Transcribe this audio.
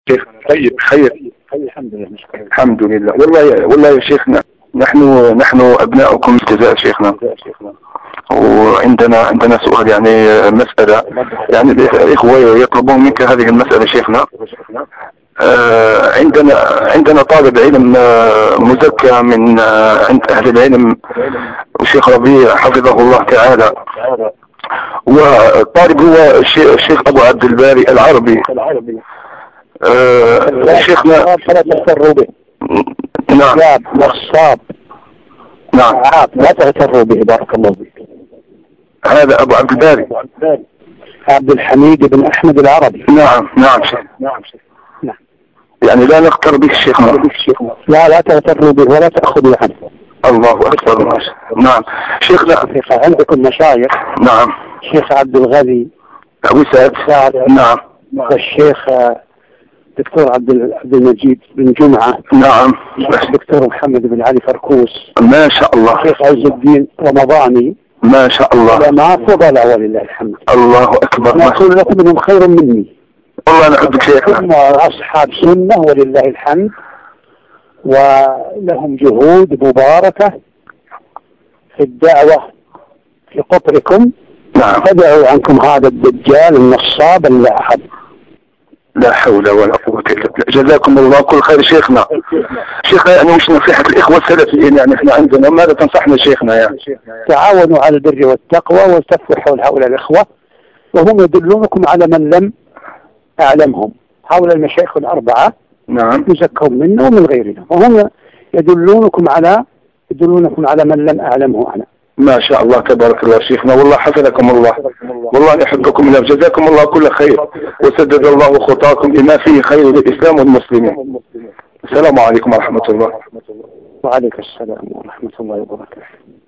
شيخ طيب خير. الحمد لله نشكر. الحمد لله. والله يا شيخنا، نحن أبناؤكم الجزائر شيخنا، وعندنا سؤال، يعني مسألة، يعني الإخوة يطلبون منك هذه المسألة شيخنا. عندنا طالب علم مزكى من عند أهل العلم، والشيخ ربيع حفظه الله تعالى، والطالب هو الشيخ أبو عبد الباري العربي. شيخنا لا تغتروا به. نعم نصاب. نعم لا تغتروا به. بارك الله فيك. هذا أبو عبد الباري عبد الحميد بن أحمد العربي. نعم شيخ. نعم. يعني لا نغتر به شيخنا. لا تغتروا به ولا تأخذوا عنه. الله أكبر. نعم شيخنا. عندكم مشايخ. نعم. الشيخ عبد الغني أبو سعد. نعم. والشيخ دكتور عبد المجيد بن جمعة. نعم. الدكتور محمد بن علي فركوس. ما شاء الله. الشيخ عز الدين رمضاني. ما شاء الله. علماء فضلاء ولله الحمد. الله أكبر. ما أقول لكم منهم خير مني. والله أنا أحبك شيخنا. هم أصحاب سنة ولله الحمد، ولهم جهود مباركة في الدعوة في قطركم. نعم. فدعوا عنكم هذا الدجال النصاب اللاعب. لا حول ولا قوة إلا بالله. جزاكم الله كل خير شيخنا. شيخنا يعني وش نصيحة الإخوة السلفيين؟ يعني إحنا عندنا ماذا تنصحنا شيخنا؟ يعني تعاونوا على البر والتقوى والتفوا حول هؤلاء الإخوة، وهم يدلونكم على من لم أعلمهم. هؤلاء المشايخ الأربعة نعم يزكون منا ومن غيرنا، وهم يدلونكم على من لم أعلمه أنا. ما شاء الله تبارك الله شيخنا، والله حفظكم الله، والله يحبكم الله، جزاكم الله كل خير، وسدد الله خطاكم لما فيه خير للإسلام والمسلمين. السلام عليكم ورحمة الله. وعليكم السلام ورحمة الله وبركاته.